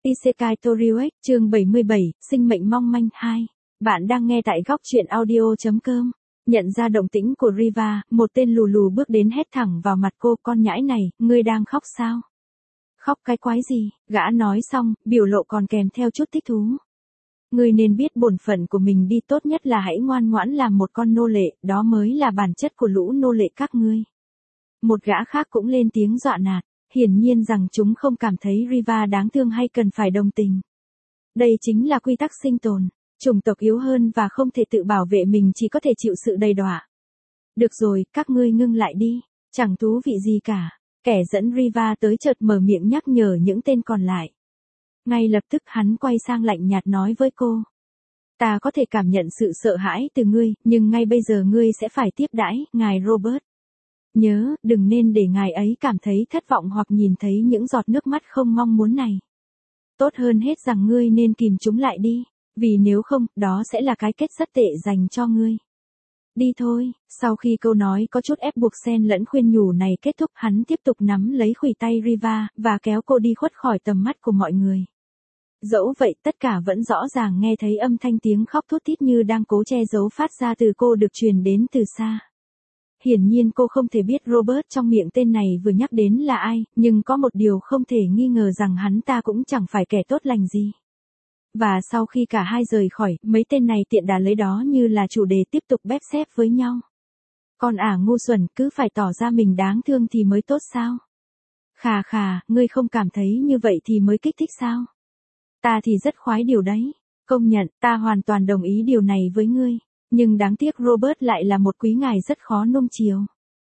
Isekai Toriueki, chương 77, sinh mệnh mong manh 2. Bạn đang nghe tại góc truyện audio.com. Nhận ra động tĩnh của Riva, một tên lù lù bước đến hét thẳng vào mặt cô, con nhãi này, ngươi đang khóc sao? Khóc cái quái gì? Gã nói xong, biểu lộ còn kèm theo chút thích thú. Ngươi nên biết bổn phận của mình đi, tốt nhất là hãy ngoan ngoãn làm một con nô lệ, đó mới là bản chất của lũ nô lệ các ngươi. Một gã khác cũng lên tiếng dọa nạt. Hiển nhiên rằng chúng không cảm thấy Riva đáng thương hay cần phải đồng tình. Đây chính là quy tắc sinh tồn. Chủng tộc yếu hơn và không thể tự bảo vệ mình chỉ có thể chịu sự đầy đọa. Được rồi, các ngươi ngưng lại đi. Chẳng thú vị gì cả. Kẻ dẫn Riva tới chợt mở miệng nhắc nhở những tên còn lại. Ngay lập tức hắn quay sang lạnh nhạt nói với cô. Ta có thể cảm nhận sự sợ hãi từ ngươi, nhưng ngay bây giờ ngươi sẽ phải tiếp đãi, ngài Robert. Nhớ, đừng nên để ngài ấy cảm thấy thất vọng hoặc nhìn thấy những giọt nước mắt không mong muốn này. Tốt hơn hết rằng ngươi nên kìm chúng lại đi, vì nếu không, đó sẽ là cái kết rất tệ dành cho ngươi. Đi thôi, sau khi câu nói có chút ép buộc xen lẫn khuyên nhủ này kết thúc, hắn tiếp tục nắm lấy khuỷu tay Riva, và kéo cô đi khuất khỏi tầm mắt của mọi người. Dẫu vậy, tất cả vẫn rõ ràng nghe thấy âm thanh tiếng khóc thút thít như đang cố che giấu phát ra từ cô được truyền đến từ xa. Hiển nhiên cô không thể biết Robert trong miệng tên này vừa nhắc đến là ai, nhưng có một điều không thể nghi ngờ rằng hắn ta cũng chẳng phải kẻ tốt lành gì. Và sau khi cả hai rời khỏi, mấy tên này tiện đà lấy đó như là chủ đề tiếp tục bép xép với nhau. Con ngu xuẩn, cứ phải tỏ ra mình đáng thương thì mới tốt sao? Khà khà, ngươi không cảm thấy như vậy thì mới kích thích sao? Ta thì rất khoái điều đấy. Công nhận, ta hoàn toàn đồng ý điều này với ngươi. Nhưng đáng tiếc Robert lại là một quý ngài rất khó nuông chiều.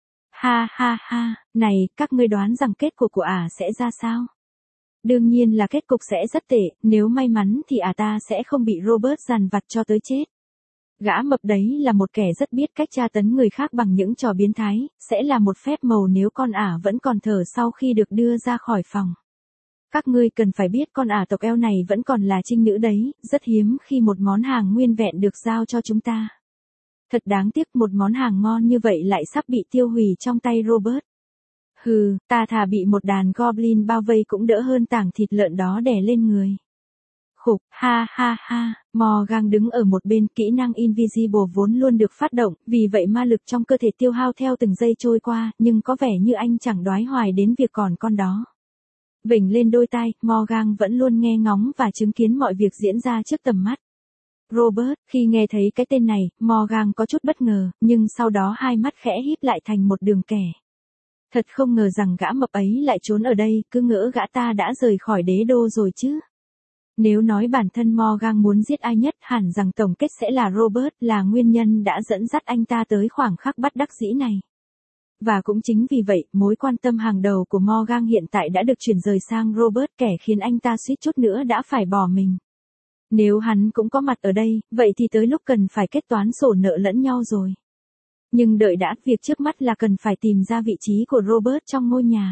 Ha ha ha, này, các ngươi đoán rằng kết cục của sẽ ra sao? Đương nhiên là kết cục sẽ rất tệ, nếu may mắn thì ta sẽ không bị Robert dằn vặt cho tới chết. Gã mập đấy là một kẻ rất biết cách tra tấn người khác bằng những trò biến thái, sẽ là một phép màu nếu con vẫn còn thở sau khi được đưa ra khỏi phòng. Các ngươi cần phải biết con tộc eo này vẫn còn là trinh nữ đấy, rất hiếm khi một món hàng nguyên vẹn được giao cho chúng ta. Thật đáng tiếc một món hàng ngon như vậy lại sắp bị tiêu hủy trong tay Robert. Hừ, ta thà bị một đàn goblin bao vây cũng đỡ hơn tảng thịt lợn đó đè lên người. Khục, ha ha ha, Morgan đứng ở một bên, kỹ năng Invisible vốn luôn được phát động, vì vậy ma lực trong cơ thể tiêu hao theo từng giây trôi qua, nhưng có vẻ như anh chẳng đoái hoài đến việc còn con đó. Vểnh lên đôi tai, Morgan vẫn luôn nghe ngóng và chứng kiến mọi việc diễn ra trước tầm mắt. Robert, khi nghe thấy cái tên này, Morgan có chút bất ngờ, nhưng sau đó hai mắt khẽ híp lại thành một đường kẻ. Thật không ngờ rằng gã mập ấy lại trốn ở đây, cứ ngỡ gã ta đã rời khỏi đế đô rồi chứ. Nếu nói bản thân Morgan muốn giết ai nhất, hẳn rằng tổng kết sẽ là Robert là nguyên nhân đã dẫn dắt anh ta tới khoảng khắc bất đắc dĩ này. Và cũng chính vì vậy, mối quan tâm hàng đầu của Morgan hiện tại đã được chuyển rời sang Robert, kẻ khiến anh ta suýt chút nữa đã phải bỏ mình. Nếu hắn cũng có mặt ở đây, vậy thì tới lúc cần phải kết toán sổ nợ lẫn nhau rồi. Nhưng đợi đã, việc trước mắt là cần phải tìm ra vị trí của Robert trong ngôi nhà.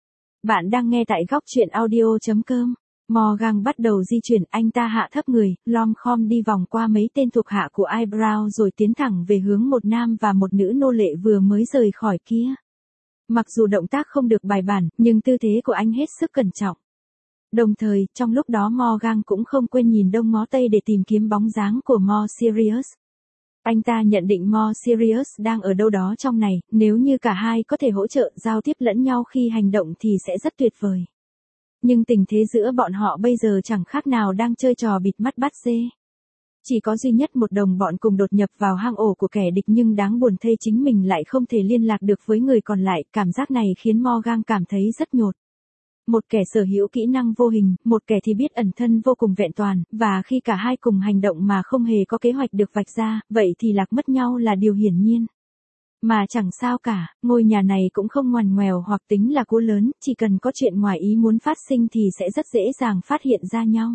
Bạn đang nghe tại góc truyện audio.com. Morgan bắt đầu di chuyển, anh ta hạ thấp người, lom khom đi vòng qua mấy tên thuộc hạ của Eyebrow rồi tiến thẳng về hướng một nam và một nữ nô lệ vừa mới rời khỏi kia. Mặc dù động tác không được bài bản, nhưng tư thế của anh hết sức cẩn trọng. Đồng thời, trong lúc đó Morgan cũng không quên nhìn đông ngó tây để tìm kiếm bóng dáng của More Sirius. Anh ta nhận định More Sirius đang ở đâu đó trong này, nếu như cả hai có thể hỗ trợ giao tiếp lẫn nhau khi hành động thì sẽ rất tuyệt vời. Nhưng tình thế giữa bọn họ bây giờ chẳng khác nào đang chơi trò bịt mắt bắt dê. Chỉ có duy nhất một đồng bọn cùng đột nhập vào hang ổ của kẻ địch, nhưng đáng buồn thay chính mình lại không thể liên lạc được với người còn lại, cảm giác này khiến Morgan cảm thấy rất nhột. Một kẻ sở hữu kỹ năng vô hình, một kẻ thì biết ẩn thân vô cùng vẹn toàn, và khi cả hai cùng hành động mà không hề có kế hoạch được vạch ra, vậy thì lạc mất nhau là điều hiển nhiên. Mà chẳng sao cả, ngôi nhà này cũng không ngoằn ngoèo hoặc tính là cú lớn, chỉ cần có chuyện ngoài ý muốn phát sinh thì sẽ rất dễ dàng phát hiện ra nhau.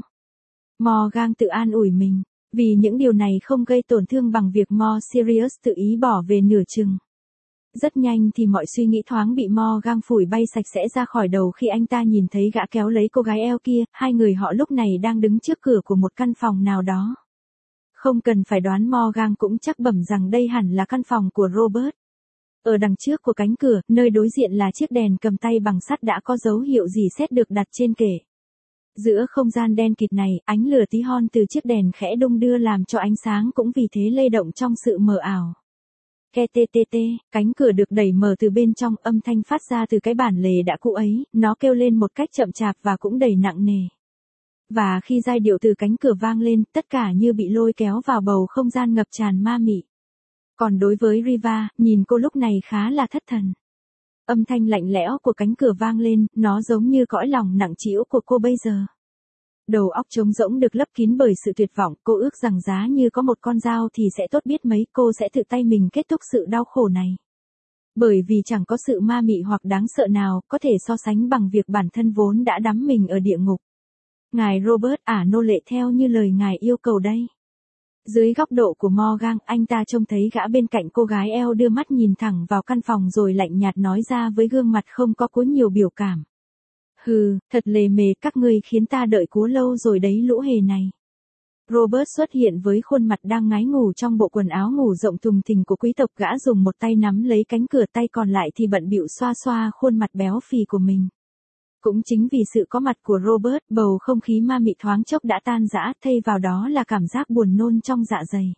Morgan tự an ủi mình, vì những điều này không gây tổn thương bằng việc More Sirius tự ý bỏ về nửa chừng. Rất nhanh thì mọi suy nghĩ thoáng bị Morgan phủi bay sạch sẽ ra khỏi đầu khi anh ta nhìn thấy gã kéo lấy cô gái eo kia, hai người họ lúc này đang đứng trước cửa của một căn phòng nào đó. Không cần phải đoán, Morgan cũng chắc bẩm rằng đây hẳn là căn phòng của Robert. Ở đằng trước của cánh cửa, nơi đối diện là chiếc đèn cầm tay bằng sắt đã có dấu hiệu rỉ sét được đặt trên kệ. Giữa không gian đen kịt này, ánh lửa tí hon từ chiếc đèn khẽ đung đưa làm cho ánh sáng cũng vì thế lay động trong sự mờ ảo. Ke tê tê tê, cánh cửa được đẩy mở từ bên trong, âm thanh phát ra từ cái bản lề đã cũ ấy, nó kêu lên một cách chậm chạp và cũng đầy nặng nề. Và khi giai điệu từ cánh cửa vang lên, tất cả như bị lôi kéo vào bầu không gian ngập tràn ma mị. Còn đối với Riva, nhìn cô lúc này khá là thất thần. Âm thanh lạnh lẽo của cánh cửa vang lên, nó giống như cõi lòng nặng trĩu của cô bây giờ. Đầu óc trống rỗng được lấp kín bởi sự tuyệt vọng, cô ước rằng giá như có một con dao thì sẽ tốt biết mấy, cô sẽ tự tay mình kết thúc sự đau khổ này. Bởi vì chẳng có sự ma mị hoặc đáng sợ nào có thể so sánh bằng việc bản thân vốn đã đắm mình ở địa ngục. Ngài Robert nô lệ theo như lời ngài yêu cầu đây. Dưới góc độ của Morgan, anh ta trông thấy gã bên cạnh cô gái eo đưa mắt nhìn thẳng vào căn phòng rồi lạnh nhạt nói ra với gương mặt không có cuốn nhiều biểu cảm. Hừ, thật lề mề, các ngươi khiến ta đợi cú lâu rồi đấy lũ hề này. Robert xuất hiện với khuôn mặt đang ngái ngủ trong bộ quần áo ngủ rộng thùng thình của quý tộc, gã dùng một tay nắm lấy cánh cửa, tay còn lại thì bận bịu xoa xoa khuôn mặt béo phì của mình. Cũng chính vì sự có mặt của Robert, bầu không khí ma mị thoáng chốc đã tan rã, thay vào đó là cảm giác buồn nôn trong dạ dày.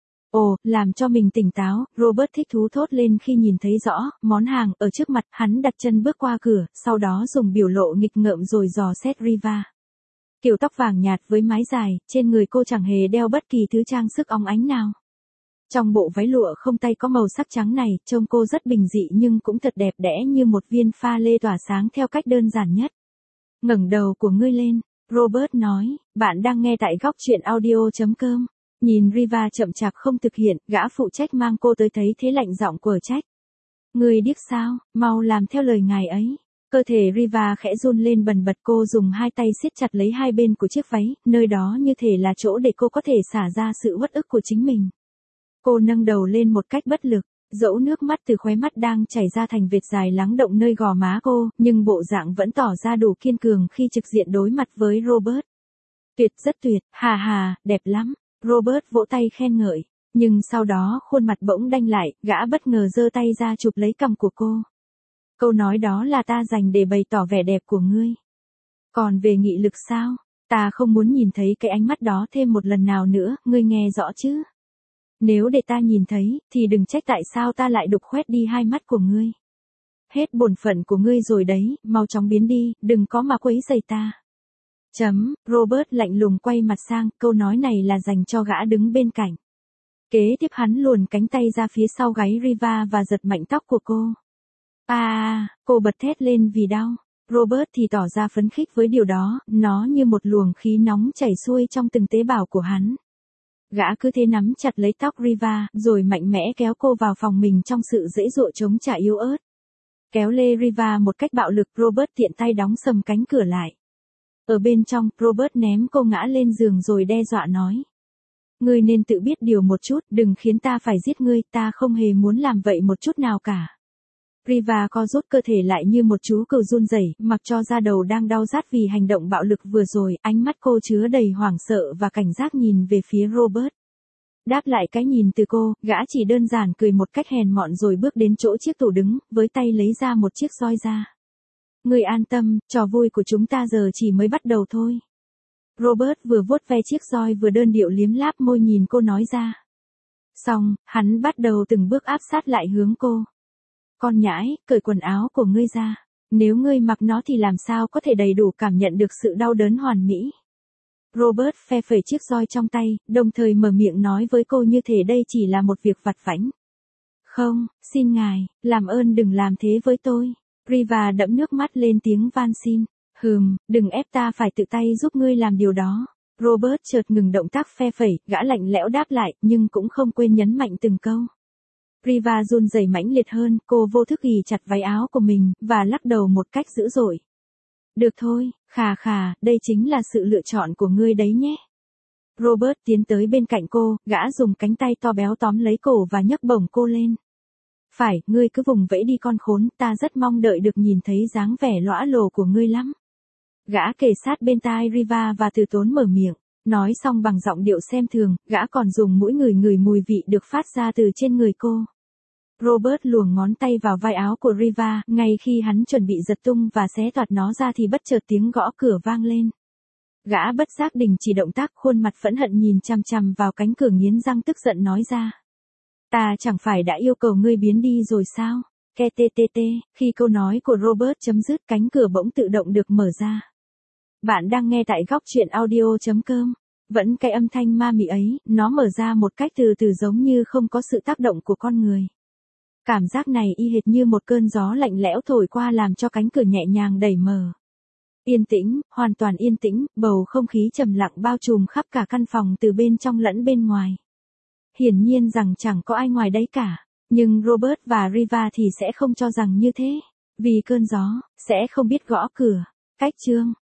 Ồ, làm cho mình tỉnh táo, Robert thích thú thốt lên khi nhìn thấy rõ món hàng ở trước mặt. Hắn đặt chân bước qua cửa, sau đó dùng biểu lộ nghịch ngợm rồi dò xét Riva. Kiểu tóc vàng nhạt với mái dài, trên người cô chẳng hề đeo bất kỳ thứ trang sức óng ánh nào. Trong bộ váy lụa không tay có màu sắc trắng này, trông cô rất bình dị nhưng cũng thật đẹp đẽ như một viên pha lê tỏa sáng theo cách đơn giản nhất. Ngẩng đầu của ngươi lên, Robert nói, bạn đang nghe tại góc truyện audio.com. Nhìn Riva chậm chạp không thực hiện, gã phụ trách mang cô tới thấy thế lạnh giọng quở trách. Ngươi điếc sao, mau làm theo lời ngài ấy. Cơ thể Riva khẽ run lên bần bật, cô dùng hai tay siết chặt lấy hai bên của chiếc váy, nơi đó như thể là chỗ để cô có thể xả ra sự uất ức của chính mình. Cô nâng đầu lên một cách bất lực, dẫu nước mắt từ khóe mắt đang chảy ra thành vệt dài lắng động nơi gò má cô, nhưng bộ dạng vẫn tỏ ra đủ kiên cường khi trực diện đối mặt với Robert. Tuyệt, rất tuyệt, hà hà, đẹp lắm. Robert vỗ tay khen ngợi, nhưng sau đó khuôn mặt bỗng đanh lại, gã bất ngờ giơ tay ra chụp lấy cằm của cô. Câu nói đó là ta dành để bày tỏ vẻ đẹp của ngươi. Còn về nghị lực sao? Ta không muốn nhìn thấy cái ánh mắt đó thêm một lần nào nữa, ngươi nghe rõ chứ? Nếu để ta nhìn thấy, thì đừng trách tại sao ta lại đục khoét đi hai mắt của ngươi. Hết bổn phận của ngươi rồi đấy, mau chóng biến đi, đừng có mà quấy rầy ta. Robert lạnh lùng quay mặt sang, câu nói này là dành cho gã đứng bên cạnh. Kế tiếp hắn luồn cánh tay ra phía sau gáy Riva và giật mạnh tóc của cô. Cô bật thét lên vì đau. Robert thì tỏ ra phấn khích với điều đó, nó như một luồng khí nóng chảy xuôi trong từng tế bào của hắn. Gã cứ thế nắm chặt lấy tóc Riva, rồi mạnh mẽ kéo cô vào phòng mình trong sự dễ dụa chống trả yếu ớt. Kéo lê Riva một cách bạo lực, Robert tiện tay đóng sầm cánh cửa lại. Ở bên trong, Robert ném cô ngã lên giường rồi đe dọa nói. Ngươi nên tự biết điều một chút, đừng khiến ta phải giết ngươi, ta không hề muốn làm vậy một chút nào cả. Riva co rút cơ thể lại như một chú cừu run rẩy, mặc cho da đầu đang đau rát vì hành động bạo lực vừa rồi, ánh mắt cô chứa đầy hoảng sợ và cảnh giác nhìn về phía Robert. Đáp lại cái nhìn từ cô, gã chỉ đơn giản cười một cách hèn mọn rồi bước đến chỗ chiếc tủ đứng, với tay lấy ra một chiếc roi ra. Ngươi an tâm, trò vui của chúng ta giờ chỉ mới bắt đầu thôi. Robert vừa vuốt ve chiếc roi vừa đơn điệu liếm láp môi nhìn cô nói ra. Xong, hắn bắt đầu từng bước áp sát lại hướng cô. Con nhãi, cởi quần áo của ngươi ra. Nếu ngươi mặc nó thì làm sao có thể đầy đủ cảm nhận được sự đau đớn hoàn mỹ. Robert phe phẩy chiếc roi trong tay, đồng thời mở miệng nói với cô như thể đây chỉ là một việc vặt vãnh. Không, xin ngài, làm ơn đừng làm thế với tôi. Riva đẫm nước mắt lên tiếng van xin. Đừng ép ta phải tự tay giúp ngươi làm điều đó. Robert chợt ngừng động tác phe phẩy, gã lạnh lẽo đáp lại, nhưng cũng không quên nhấn mạnh từng câu. Riva run rẩy mãnh liệt hơn, cô vô thức ghì chặt váy áo của mình, và lắc đầu một cách dữ dội. Được thôi, khà, đây chính là sự lựa chọn của ngươi đấy nhé. Robert tiến tới bên cạnh cô, gã dùng cánh tay to béo tóm lấy cổ và nhấc bổng cô lên. Phải, ngươi cứ vùng vẫy đi con khốn, ta rất mong đợi được nhìn thấy dáng vẻ lõa lồ của ngươi lắm. Gã kề sát bên tai Riva và từ tốn mở miệng. Nói xong bằng giọng điệu xem thường, gã còn dùng mũi ngửi mùi vị được phát ra từ trên người cô. Robert luồn ngón tay vào vai áo của Riva, ngay khi hắn chuẩn bị giật tung và xé toạc nó ra thì bất chợt tiếng gõ cửa vang lên. Gã bất giác đình chỉ động tác, khuôn mặt phẫn hận nhìn chằm chằm vào cánh cửa, nghiến răng tức giận nói ra. Ta chẳng phải đã yêu cầu ngươi biến đi rồi sao? Ke tê tê tê, khi câu nói của Robert chấm dứt, cánh cửa bỗng tự động được mở ra. Bạn đang nghe tại góc truyện audio.com. Vẫn cái âm thanh ma mị ấy, nó mở ra một cách từ từ giống như không có sự tác động của con người. Cảm giác này y hệt như một cơn gió lạnh lẽo thổi qua làm cho cánh cửa nhẹ nhàng đẩy mở. Yên tĩnh, hoàn toàn yên tĩnh, bầu không khí trầm lặng bao trùm khắp cả căn phòng từ bên trong lẫn bên ngoài. Hiển nhiên rằng chẳng có ai ngoài đấy cả, nhưng Robert và Riva thì sẽ không cho rằng như thế, vì cơn gió sẽ không biết gõ cửa. Cách chương